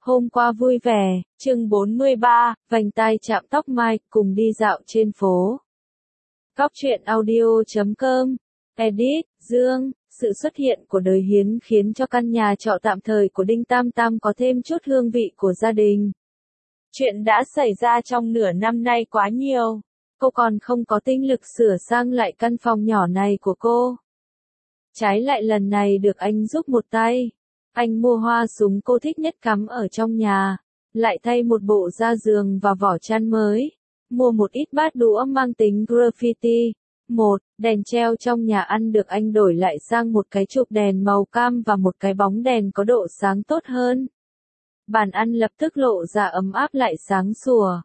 Hôm qua vui vẻ, chương 43, vành tai chạm tóc mai, cùng đi dạo trên phố. Cóc truyện audio.com, edit, Dương, sự xuất hiện của đời Hiến khiến cho căn nhà trọ tạm thời của Đinh Tam Tam có thêm chút hương vị của gia đình. Chuyện đã xảy ra trong nửa năm nay quá nhiều, cô còn không có tinh lực sửa sang lại căn phòng nhỏ này của cô. Trái lại lần này được anh giúp một tay. Anh mua hoa súng cô thích nhất cắm ở trong nhà, lại thay một bộ da giường và vỏ chăn mới, mua một ít bát đũa mang tính graffiti. Đèn treo trong nhà ăn được anh đổi lại sang một cái chụp đèn màu cam và một cái bóng đèn có độ sáng tốt hơn. Bàn ăn lập tức lộ ra ấm áp lại sáng sủa.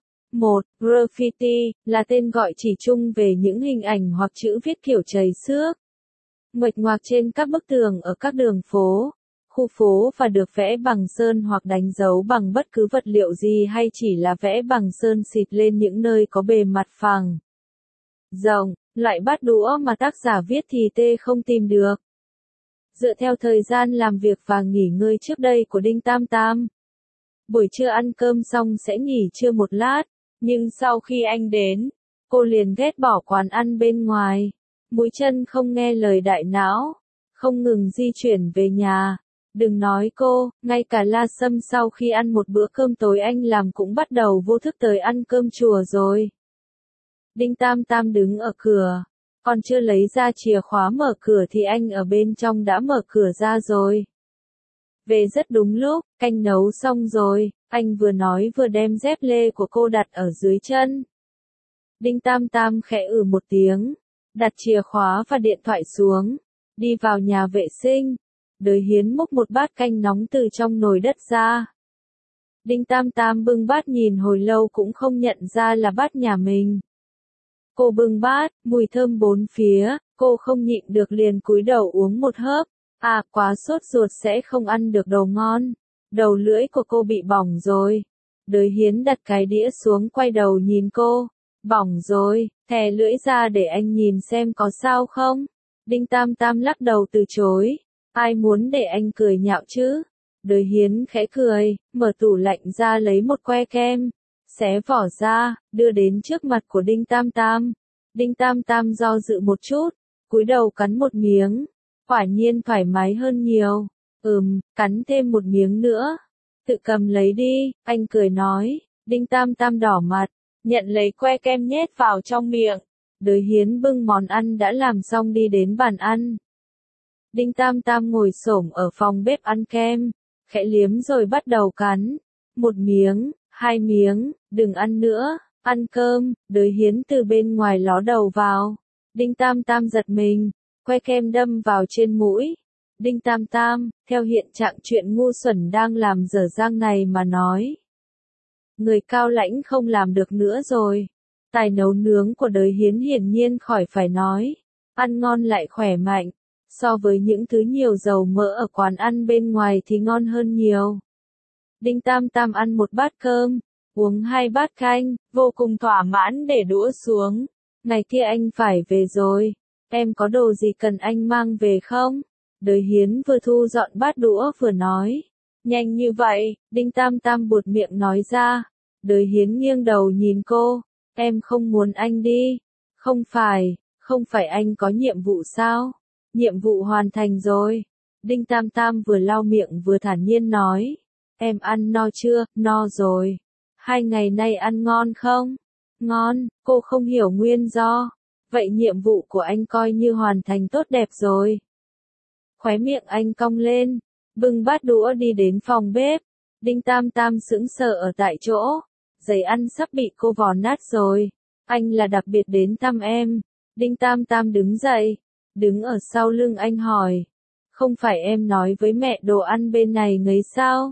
Graffiti là tên gọi chỉ chung về những hình ảnh hoặc chữ viết kiểu chày xước, nguệch ngoạc trên các bức tường ở các đường phố, khu phố và được vẽ bằng sơn hoặc đánh dấu bằng bất cứ vật liệu gì hay chỉ là vẽ bằng sơn xịt lên những nơi có bề mặt phẳng, rộng. Loại bát đũa mà tác giả viết thì tê không tìm được. Dựa theo thời gian làm việc và nghỉ ngơi trước đây của Đinh Tam Tam, buổi trưa ăn cơm xong sẽ nghỉ trưa một lát, nhưng sau khi anh đến, cô liền ghét bỏ quán ăn bên ngoài. Mũi chân không nghe lời đại não, không ngừng di chuyển về nhà. Đừng nói cô, ngay cả La Sâm sau khi ăn một bữa cơm tối anh làm cũng bắt đầu vô thức tới ăn cơm chùa rồi. Đinh Tam Tam đứng ở cửa, còn chưa lấy ra chìa khóa mở cửa thì anh ở bên trong đã mở cửa ra rồi. Về rất đúng lúc, canh nấu xong rồi, anh vừa nói vừa đem dép lê của cô đặt ở dưới chân. Đinh Tam Tam khẽ một tiếng, đặt chìa khóa và điện thoại xuống, đi vào nhà vệ sinh. Đời Hiến múc một bát canh nóng từ trong nồi đất ra. Đinh Tam Tam bưng bát nhìn hồi lâu cũng không nhận ra là bát nhà mình. Cô bưng bát, mùi thơm bốn phía, cô không nhịn được liền cúi đầu uống một hớp. Quá sốt ruột sẽ không ăn được đồ ngon. Đầu lưỡi của cô bị bỏng rồi. Đời Hiến đặt cái đĩa xuống quay đầu nhìn cô. Bỏng rồi, thè lưỡi ra để anh nhìn xem có sao không. Đinh Tam Tam lắc đầu từ chối. Ai muốn để anh cười nhạo chứ? Đời Hiến khẽ cười, mở tủ lạnh ra lấy một que kem, xé vỏ ra, đưa đến trước mặt của Đinh Tam Tam. Đinh Tam Tam do dự một chút, cúi đầu cắn một miếng, quả nhiên thoải mái hơn nhiều. Cắn thêm một miếng nữa. Tự cầm lấy đi, anh cười nói. Đinh Tam Tam đỏ mặt, nhận lấy que kem nhét vào trong miệng. Đời Hiến bưng món ăn đã làm xong đi đến bàn ăn. Đinh Tam Tam ngồi xổm ở phòng bếp ăn kem, khẽ liếm rồi bắt đầu cắn. Một miếng, hai miếng, đừng ăn nữa, ăn cơm. Đời Hiến từ bên ngoài ló đầu vào. Đinh Tam Tam giật mình, que kem đâm vào trên mũi. Đinh Tam Tam, theo hiện trạng chuyện ngu xuẩn đang làm dở dang này mà nói, người cao lãnh không làm được nữa rồi. Tài nấu nướng của đời Hiến hiển nhiên khỏi phải nói, ăn ngon lại khỏe mạnh. So với những thứ nhiều dầu mỡ ở quán ăn bên ngoài thì ngon hơn nhiều. Đinh Tam Tam ăn một bát cơm, uống 2 bát canh, vô cùng thỏa mãn để đũa xuống. Ngày kia anh phải về rồi, em có đồ gì cần anh mang về không? Đời Hiến vừa thu dọn bát đũa vừa nói. Nhanh như vậy, Đinh Tam Tam buột miệng nói ra. Đời Hiến nghiêng đầu nhìn cô, em không muốn anh đi. Không phải anh có nhiệm vụ sao? Nhiệm vụ hoàn thành rồi. Đinh Tam Tam vừa lau miệng vừa thản nhiên nói. Em ăn no chưa? No rồi. 2 ngày nay ăn ngon không? Ngon, cô không hiểu nguyên do. Vậy nhiệm vụ của anh coi như hoàn thành tốt đẹp rồi. Khóe miệng anh cong lên, bưng bát đũa đi đến phòng bếp. Đinh Tam Tam sững sờ ở tại chỗ. Giấy ăn sắp bị cô vò nát rồi. Anh là đặc biệt đến thăm em. Đinh Tam Tam đứng dậy, đứng ở sau lưng anh hỏi. Không phải em nói với mẹ đồ ăn bên này ngấy sao?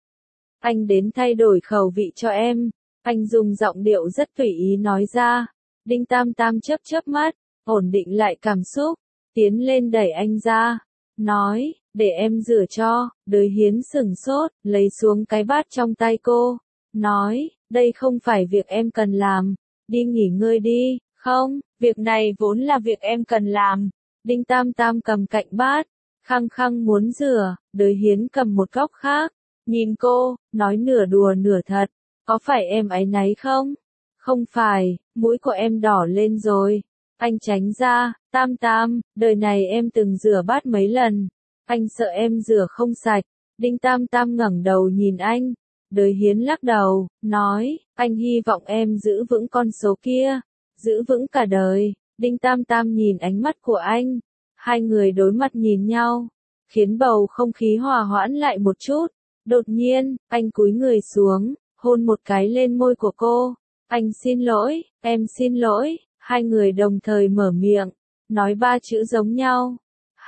Anh đến thay đổi khẩu vị cho em. Anh dùng giọng điệu rất tùy ý nói ra. Đinh Tam Tam chớp mắt, ổn định lại cảm xúc, tiến lên đẩy anh ra, nói, để em rửa cho. Đời Hiến sửng sốt, lấy xuống cái bát trong tay cô, nói, đây không phải việc em cần làm, đi nghỉ ngơi đi. Không, việc này vốn là việc em cần làm. Đinh Tam Tam cầm cạnh bát, khăng khăng muốn rửa. Đời Hiến cầm một góc khác, nhìn cô, nói nửa đùa nửa thật, có phải em áy náy không? Không phải, mũi của em đỏ lên rồi. Anh tránh ra, Tam Tam, đời này em từng rửa bát mấy lần. Anh sợ em rửa không sạch. Đinh Tam Tam ngẩng đầu nhìn anh. Đời Hiến lắc đầu, nói, anh hy vọng em giữ vững con số kia. Giữ vững cả đời. Đinh Tam Tam nhìn ánh mắt của anh. Hai người đối mặt nhìn nhau, khiến bầu không khí hòa hoãn lại một chút. Đột nhiên, anh cúi người xuống, hôn một cái lên môi của cô. Anh xin lỗi, em xin lỗi. Hai người đồng thời mở miệng, nói ba chữ giống nhau.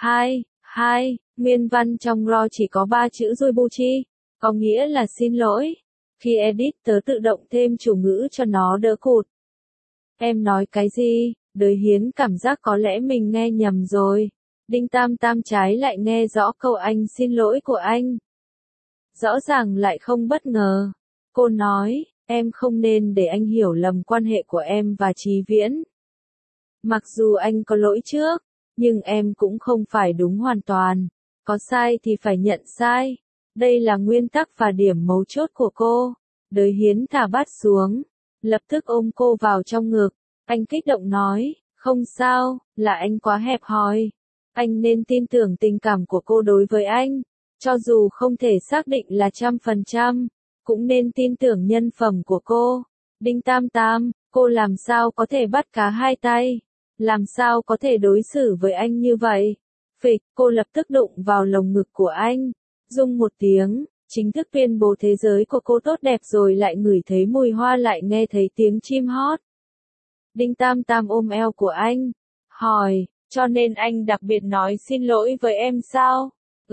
Hai, nguyên văn trong RAW chỉ có ba chữ Joibuchi, có nghĩa là xin lỗi. Khi edit tớ tự động thêm chủ ngữ cho nó đỡ cụt. Em nói cái gì? Đời Hiến cảm giác có lẽ mình nghe nhầm rồi. Đinh Tam Tam trái lại nghe rõ câu anh xin lỗi của anh. Rõ ràng lại không bất ngờ. Cô nói, em không nên để anh hiểu lầm quan hệ của em và Chí Viễn. Mặc dù anh có lỗi trước, nhưng em cũng không phải đúng hoàn toàn. Có sai thì phải nhận sai. Đây là nguyên tắc và điểm mấu chốt của cô. Đời Hiến thả bát xuống, lập tức ôm cô vào trong ngực. Anh kích động nói, không sao, là anh quá hẹp hòi. Anh nên tin tưởng tình cảm của cô đối với anh. Cho dù không thể xác định là 100%, cũng nên tin tưởng nhân phẩm của cô. Đinh Tam Tam, cô làm sao có thể bắt cá hai tay? Làm sao có thể đối xử với anh như vậy? Phịch, cô lập tức đụng vào lồng ngực của anh. Rung một tiếng, chính thức tuyên bố thế giới của cô tốt đẹp rồi lại ngửi thấy mùi hoa lại nghe thấy tiếng chim hót. Đinh Tam Tam ôm eo của anh, hỏi, cho nên anh đặc biệt nói xin lỗi với em sao?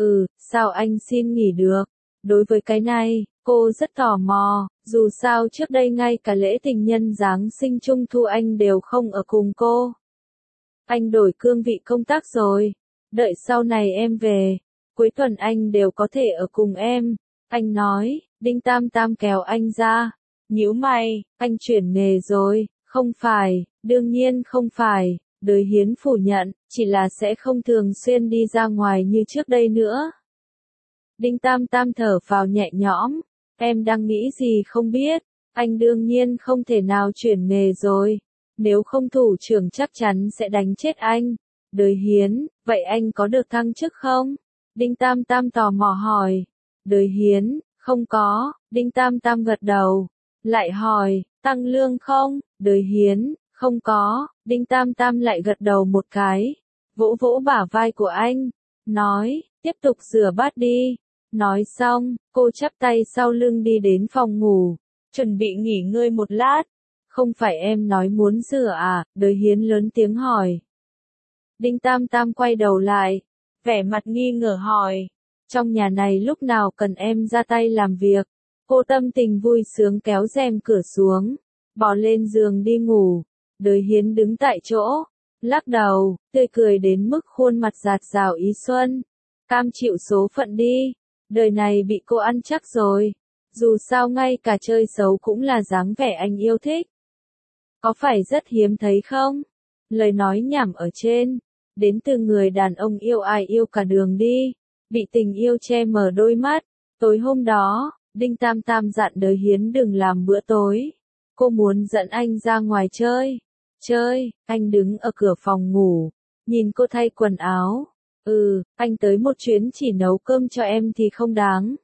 Sao anh xin nghỉ được? Đối với cái này, cô rất tò mò, dù sao trước đây ngay cả lễ tình nhân Giáng sinh Trung thu anh đều không ở cùng cô. Anh đổi cương vị công tác rồi, đợi sau này em về, cuối tuần anh đều có thể ở cùng em. Anh nói, Đinh Tam Tam kéo anh ra, nhíu mày, anh chuyển nghề rồi, không phải, đương nhiên không phải. Đời Hiến phủ nhận, chỉ là sẽ không thường xuyên đi ra ngoài như trước đây nữa. Đinh Tam Tam thở phào nhẹ nhõm, em đang nghĩ gì không biết, anh đương nhiên không thể nào chuyển nghề rồi, nếu không thủ trưởng chắc chắn sẽ đánh chết anh. Đời Hiến, vậy anh có được thăng chức không? Đinh Tam Tam tò mò hỏi. Đời Hiến, không có. Đinh Tam Tam gật đầu, lại hỏi, tăng lương không? Đời Hiến, không có. Đinh Tam Tam lại gật đầu một cái, vỗ vỗ bả vai của anh, nói, tiếp tục rửa bát đi. Nói xong, cô chắp tay sau lưng đi đến phòng ngủ, chuẩn bị nghỉ ngơi một lát. Không phải em nói muốn rửa à? Đời Hiến lớn tiếng hỏi. Đinh Tam Tam quay đầu lại, vẻ mặt nghi ngờ hỏi, trong nhà này lúc nào cần em ra tay làm việc? Cô tâm tình vui sướng kéo rèm cửa xuống, bò lên giường đi ngủ. Đời Hiến đứng tại chỗ, lắc đầu, tươi cười đến mức khuôn mặt rạt rào ý xuân. Cam chịu số phận đi, đời này bị cô ăn chắc rồi. Dù sao ngay cả chơi xấu cũng là dáng vẻ anh yêu thích. Có phải rất hiếm thấy không? Lời nói nhảm ở trên, đến từ người đàn ông yêu ai yêu cả đường đi, bị tình yêu che mờ đôi mắt. Tối hôm đó, Đinh Tam Tam dặn Đời Hiến đừng làm bữa tối. Cô muốn dẫn anh ra ngoài chơi. Anh đứng ở cửa phòng ngủ, nhìn cô thay quần áo. Anh tới một chuyến chỉ nấu cơm cho em thì không đáng.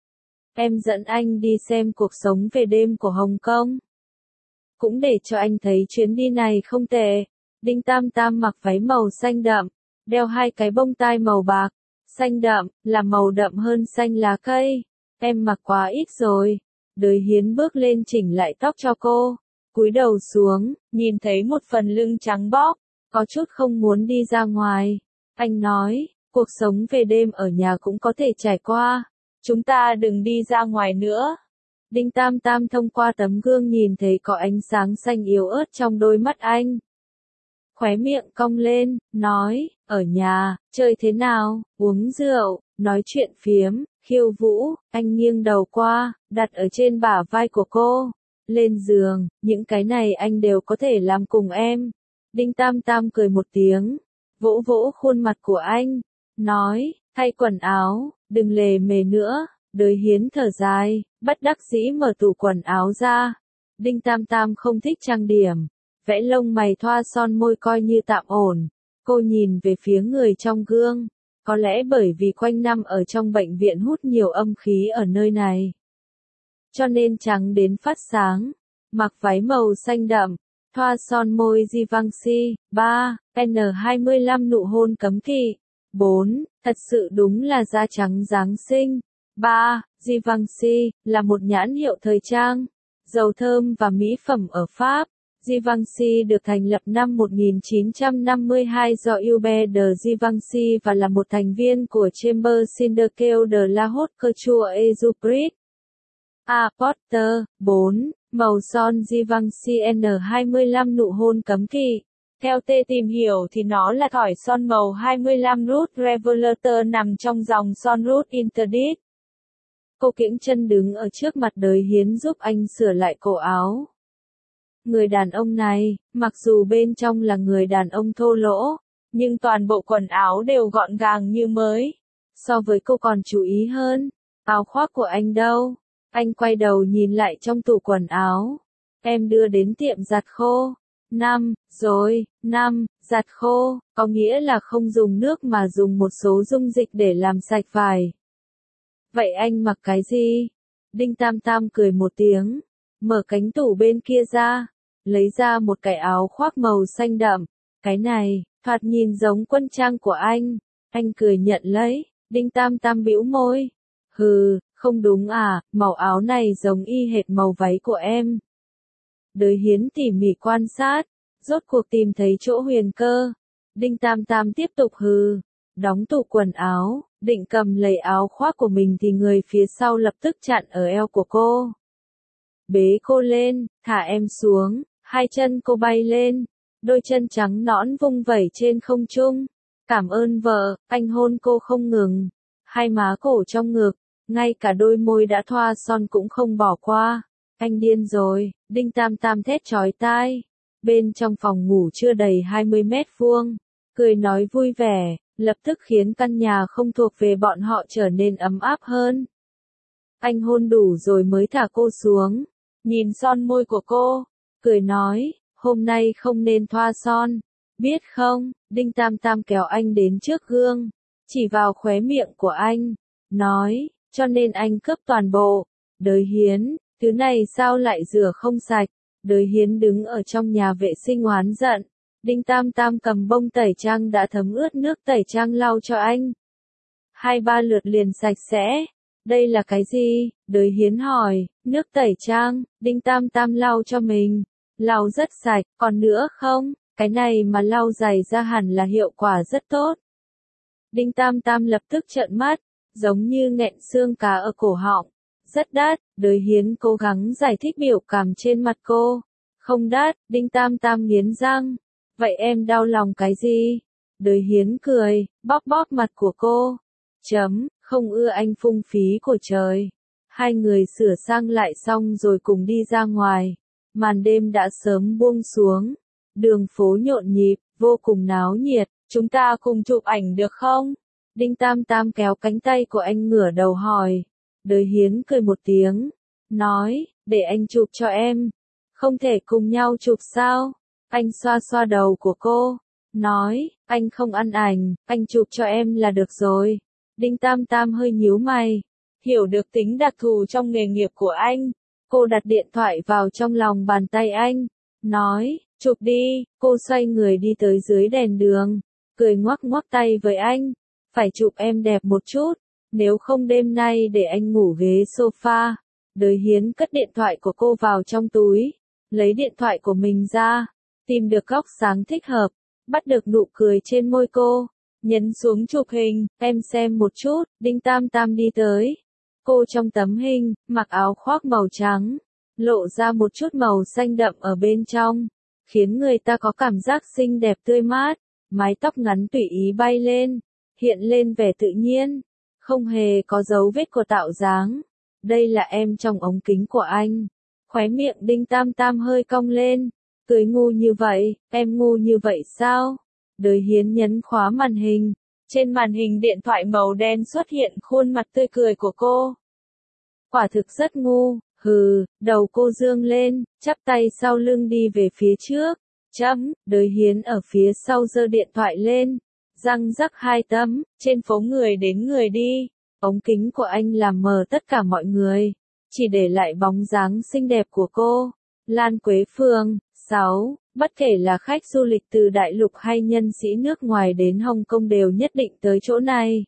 Em dẫn anh đi xem cuộc sống về đêm của Hồng Kông. Cũng để cho anh thấy chuyến đi này không tệ. Đinh Tam Tam mặc váy màu xanh đậm, đeo hai cái bông tai màu bạc. Xanh đậm, là màu đậm hơn xanh lá cây. Em mặc quá ít rồi. Đời Hiến bước lên chỉnh lại tóc cho cô, cúi đầu xuống, nhìn thấy một phần lưng trắng bóc, có chút không muốn đi ra ngoài. Anh nói, cuộc sống về đêm ở nhà cũng có thể trải qua, chúng ta đừng đi ra ngoài nữa. Đinh Tam Tam thông qua tấm gương nhìn thấy có ánh sáng xanh yếu ớt trong đôi mắt anh. Khóe miệng cong lên, nói, ở nhà, chơi thế nào, uống rượu, nói chuyện phiếm, khiêu vũ. Anh nghiêng đầu qua, đặt ở trên bả vai của cô. Lên giường, những cái này anh đều có thể làm cùng em. Đinh Tam Tam cười một tiếng, vỗ vỗ khuôn mặt của anh, nói, thay quần áo, đừng lề mề nữa. Đới Hiến thở dài, bất đắc dĩ mở tủ quần áo ra. Đinh Tam Tam không thích trang điểm, vẽ lông mày thoa son môi coi như tạm ổn. Cô nhìn về phía người trong gương, có lẽ bởi vì quanh năm ở trong bệnh viện hút nhiều âm khí ở nơi này, cho nên trắng đến phát sáng, mặc váy màu xanh đậm, thoa son môi Givenchy, 3, N25 nụ hôn cấm kỵ, 4, thật sự đúng là da trắng Giáng sinh, 3, Givenchy, là một nhãn hiệu thời trang, dầu thơm và mỹ phẩm ở Pháp. Givenchy được thành lập năm 1952 do Hubert de Givenchy và là một thành viên của Chamber Syndicale de la Haute Couture et du Prix. A. Porter, 4, màu son Givenchy N25 nụ hôn cấm kỵ. Theo T tìm hiểu thì nó là thỏi son màu 25 Rouge Revelator nằm trong dòng son Rouge Interdit. Cô kiễng chân đứng ở trước mặt Đới Hiến giúp anh sửa lại cổ áo. Người đàn ông này, mặc dù bên trong là người đàn ông thô lỗ, nhưng toàn bộ quần áo đều gọn gàng như mới. So với cô còn chú ý hơn, áo khoác của anh đâu? Anh quay đầu nhìn lại trong tủ quần áo. Em đưa đến tiệm giặt khô. 5, rồi, 5, giặt khô, có nghĩa là không dùng nước mà dùng một số dung dịch để làm sạch vải. Vậy anh mặc cái gì? Đinh Tam Tam cười một tiếng, mở cánh tủ bên kia ra, lấy ra một cái áo khoác màu xanh đậm. Cái này, thoạt nhìn giống quân trang của anh. Anh cười nhận lấy, Đinh Tam Tam bĩu môi. Hừ, không đúng à, màu áo này giống y hệt màu váy của em. Đới Hiến tỉ mỉ quan sát, rốt cuộc tìm thấy chỗ huyền cơ. Đinh Tam Tam tiếp tục hừ, đóng tủ quần áo, định cầm lấy áo khoác của mình thì người phía sau lập tức chặn ở eo của cô. Bế cô lên, thả em xuống, hai chân cô bay lên, đôi chân trắng nõn vung vẩy trên không trung. Cảm ơn vợ, anh hôn cô không ngừng, hai má cổ trong ngực, ngay cả đôi môi đã thoa son cũng không bỏ qua. Anh điên rồi, Đinh Tam Tam thét chói tai. Bên trong phòng ngủ chưa đầy 20 mét vuông, cười nói vui vẻ, lập tức khiến căn nhà không thuộc về bọn họ trở nên ấm áp hơn. Anh hôn đủ rồi mới thả cô xuống, nhìn son môi của cô, cười nói, hôm nay không nên thoa son, biết không? Đinh Tam Tam kéo anh đến trước gương, chỉ vào khóe miệng của anh, nói, cho nên anh cướp toàn bộ. Đới Hiến, thứ này sao lại rửa không sạch? Đới Hiến đứng ở trong nhà vệ sinh oán giận. Đinh Tam Tam cầm bông tẩy trang đã thấm ướt nước tẩy trang lau cho anh. 2-3 lượt liền sạch sẽ. Đây là cái gì? Đới Hiến hỏi. Nước tẩy trang. Đinh Tam Tam lau cho mình. Lau rất sạch, còn nữa không? Cái này mà lau giày ra hẳn là hiệu quả rất tốt. Đinh Tam Tam lập tức trợn mắt, giống như nghẹn xương cá ở cổ họng. Rất đắt. Đới Hiến cố gắng giải thích biểu cảm trên mặt cô. Không đắt. Đinh Tam Tam nghiến răng. Vậy em đau lòng cái gì? Đới Hiến cười, bóp bóp mặt của cô. Không ưa anh phung phí của trời. Hai người sửa sang lại xong rồi cùng đi ra ngoài. Màn đêm đã sớm buông xuống. Đường phố nhộn nhịp, vô cùng náo nhiệt. Chúng ta cùng chụp ảnh được không? Đinh Tam Tam kéo cánh tay của anh ngửa đầu hỏi. Đới Hiến cười một tiếng. Nói, để anh chụp cho em. Không thể cùng nhau chụp sao? Anh xoa xoa đầu của cô. Nói, anh không ăn ảnh, anh chụp cho em là được rồi. Đinh Tam Tam hơi nhíu mày. Hiểu được tính đặc thù trong nghề nghiệp của anh. Cô đặt điện thoại vào trong lòng bàn tay anh. Nói, chụp đi. Cô xoay người đi tới dưới đèn đường. Cười ngoắc ngoắc tay với anh. Phải chụp em đẹp một chút. Nếu không đêm nay để anh ngủ ghế sofa. Đới Hiến cất điện thoại của cô vào trong túi. Lấy điện thoại của mình ra. Tìm được góc sáng thích hợp. Bắt được nụ cười trên môi cô. Nhấn xuống chụp hình. Em xem một chút. Đinh Tam Tam đi tới. Cô trong tấm hình, mặc áo khoác màu trắng. Lộ ra một chút màu xanh đậm ở bên trong. Khiến người ta có cảm giác xinh đẹp tươi mát. Mái tóc ngắn tùy ý bay lên. Hiện lên vẻ tự nhiên. Không hề có dấu vết của tạo dáng. Đây là em trong ống kính của anh. Khóe miệng Đinh Tam Tam hơi cong lên. Cười ngu như vậy, em ngu như vậy sao? Đới Hiến nhấn khóa màn hình. Trên màn hình điện thoại màu đen xuất hiện khuôn mặt tươi cười của cô. quả thực rất ngu, hừ, đầu cô dương lên, chắp tay sau lưng đi về phía trước. Đới Hiến ở phía sau giơ điện thoại lên, răng rắc hai tấm, trên phố người đến người đi, ống kính của anh làm mờ tất cả mọi người, chỉ để lại bóng dáng xinh đẹp của cô, Lan Quế Phương. 6. Bất kể là khách du lịch từ đại lục hay nhân sĩ nước ngoài đến Hồng Kông đều nhất định tới chỗ này.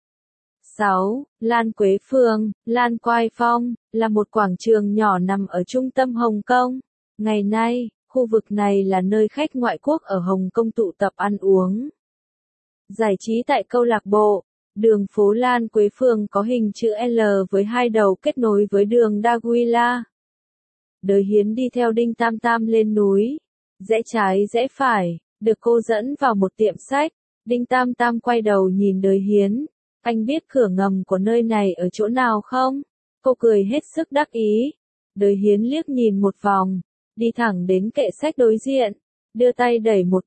6. Lan Quế Phương, Lan Quai Phong, là một quảng trường nhỏ nằm ở trung tâm Hồng Kông. Ngày nay, khu vực này là nơi khách ngoại quốc ở Hồng Kông tụ tập ăn uống, giải trí tại câu lạc bộ. Đường phố Lan Quế Phương có hình chữ L với hai đầu kết nối với đường Daguila. Đới Hiến đi theo Đinh Tam Tam lên núi, rẽ trái rẽ phải, được cô dẫn vào một tiệm sách. Đinh Tam Tam quay đầu nhìn Đới Hiến, anh biết cửa ngầm của nơi này ở chỗ nào không? Cô cười hết sức đắc ý. Đới Hiến liếc nhìn một vòng, đi thẳng đến kệ sách đối diện, đưa tay đẩy một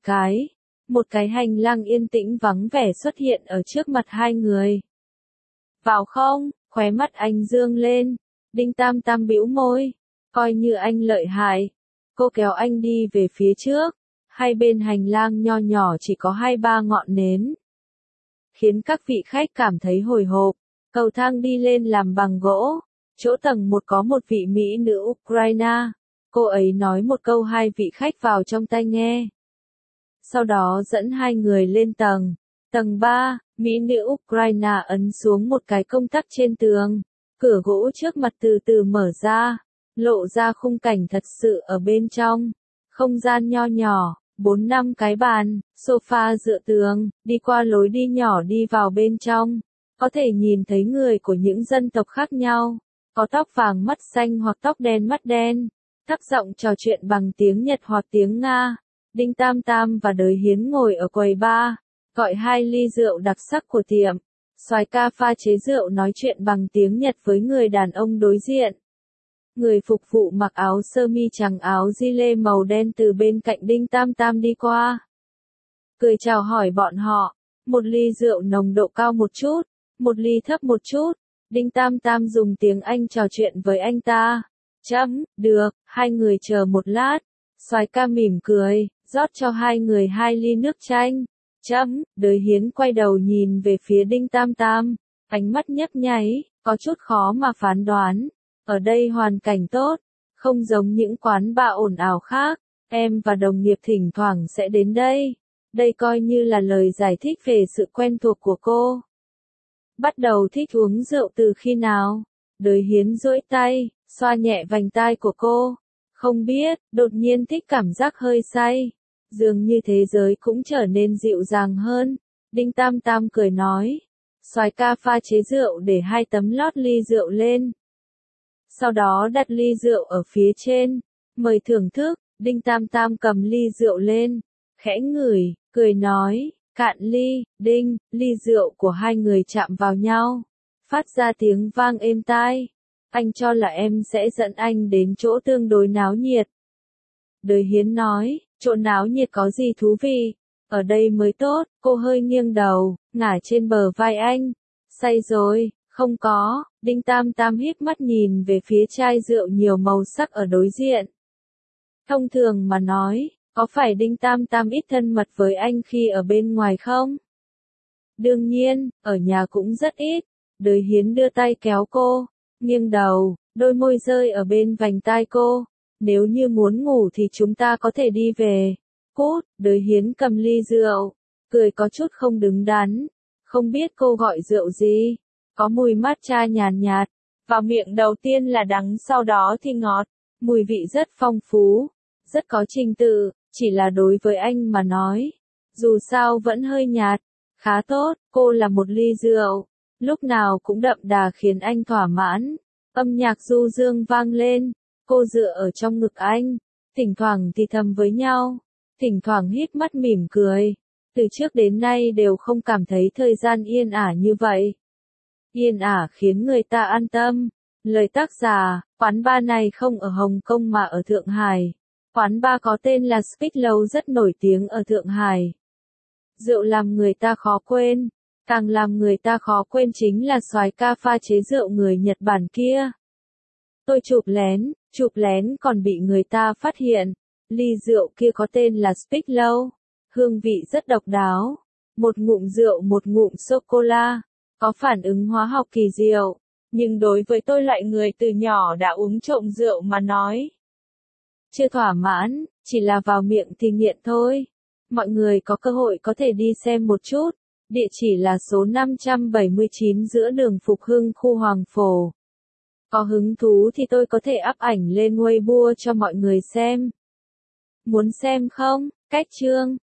cái hành lang yên tĩnh vắng vẻ xuất hiện ở trước mặt hai người. Vào không? Khóe mắt anh dương lên. Đinh Tam Tam bĩu môi, coi như anh lợi hại. Cô kéo anh đi về phía trước, hai bên hành lang nho nhỏ chỉ có 2-3 ngọn nến, khiến các vị khách cảm thấy hồi hộp. Cầu thang đi lên làm bằng gỗ, chỗ tầng 1 có một vị mỹ nữ Ukraine. Cô ấy nói một câu hai vị khách vào trong tai nghe. Sau đó dẫn hai người lên tầng 3, mỹ nữ Ukraine ấn xuống một cái công tắc trên tường. Cửa gỗ trước mặt từ từ mở ra, lộ ra khung cảnh thật sự ở bên trong. Không gian nho nhỏ, 4-5 cái bàn, sofa dựa tường, đi qua lối đi nhỏ đi vào bên trong. Có thể nhìn thấy người của những dân tộc khác nhau, có tóc vàng mắt xanh hoặc tóc đen mắt đen, thấp giọng trò chuyện bằng tiếng Nhật hoặc tiếng Nga. Đinh Tam Tam và Đới Hiến ngồi ở quầy bar, gọi 2 ly rượu đặc sắc của tiệm. Soái ca pha chế rượu nói chuyện bằng tiếng Nhật với người đàn ông đối diện. Người phục vụ mặc áo sơ mi trắng áo gilet màu đen từ bên cạnh Đinh Tam Tam đi qua, cười chào hỏi bọn họ. Một ly rượu nồng độ cao một chút, một ly thấp một chút. Đinh Tam Tam dùng tiếng Anh trò chuyện với anh ta. Được, hai người chờ một lát. Soái ca mỉm cười, rót cho hai người 2 ly nước chanh. Đới Hiến quay đầu nhìn về phía Đinh Tam Tam, ánh mắt nhấp nháy, có chút khó mà phán đoán. Ở đây hoàn cảnh tốt, không giống những quán bar ồn ào khác. Em và đồng nghiệp thỉnh thoảng sẽ đến đây. Đây coi như là lời giải thích về sự quen thuộc của cô. Bắt đầu thích uống rượu từ khi nào? Đới Hiến duỗi tay, xoa nhẹ vành tai của cô. Không biết, đột nhiên thích cảm giác hơi say. Dường như thế giới cũng trở nên dịu dàng hơn. Đinh Tam Tam cười nói. Soái ca pha chế rượu để 2 tấm lót ly rượu lên. Sau đó đặt ly rượu ở phía trên. Mời thưởng thức. Đinh Tam Tam cầm ly rượu lên, khẽ ngửi, cười nói, cạn ly. Đinh, ly rượu của hai người chạm vào nhau, phát ra tiếng vang êm tai. Anh cho là em sẽ dẫn anh đến chỗ tương đối náo nhiệt. Đới Hiến nói, chỗ náo nhiệt có gì thú vị, ở đây mới tốt. Cô hơi nghiêng đầu, ngả trên bờ vai anh. Say rồi, không có. Đinh Tam Tam híp mắt nhìn về phía chai rượu nhiều màu sắc ở đối diện. Thông thường mà nói, có phải Đinh Tam Tam ít thân mật với anh khi ở bên ngoài không? Đương nhiên, ở nhà cũng rất ít. Đới Hiến đưa tay kéo cô, nghiêng đầu, đôi môi rơi ở bên vành tai cô. Nếu như muốn ngủ thì chúng ta có thể đi về. Cút. Đới Hiến cầm ly rượu, cười có chút không đứng đắn. Không biết cô gọi rượu gì? Có mùi matcha nhàn nhạt. Vào miệng đầu tiên là đắng, sau đó thì ngọt. Mùi vị rất phong phú, rất có trình tự, chỉ là đối với anh mà nói, dù sao vẫn hơi nhạt. Khá tốt, cô là một ly rượu, lúc nào cũng đậm đà khiến anh thỏa mãn. Âm nhạc du dương vang lên, cô dựa ở trong ngực anh, thỉnh thoảng thì thầm với nhau, thỉnh thoảng híp mắt mỉm cười. Từ trước đến nay đều không cảm thấy thời gian yên ả như vậy. Yên ả khiến người ta an tâm. Lời tác giả, quán bar này không ở Hồng Kông mà ở Thượng Hải. Quán bar có tên là Speed Lâu rất nổi tiếng ở Thượng Hải. Rượu làm người ta khó quên. Càng làm người ta khó quên chính là soái ca pha chế rượu người Nhật Bản kia. Tôi chụp lén còn bị người ta phát hiện. Ly rượu kia có tên là Speak Low. Hương vị rất độc đáo. Một ngụm rượu một ngụm sô-cô-la. Có phản ứng hóa học kỳ diệu. Nhưng đối với tôi loại người từ nhỏ đã uống trộm rượu mà nói. Chưa thỏa mãn, chỉ là vào miệng thì nghiện thôi. Mọi người có cơ hội có thể đi xem một chút. Địa chỉ là số 579 giữa đường Phục Hưng khu Hoàng Phổ. Có hứng thú thì tôi có thể up ảnh lên Weibo cho mọi người xem. Muốn xem không? Cách chương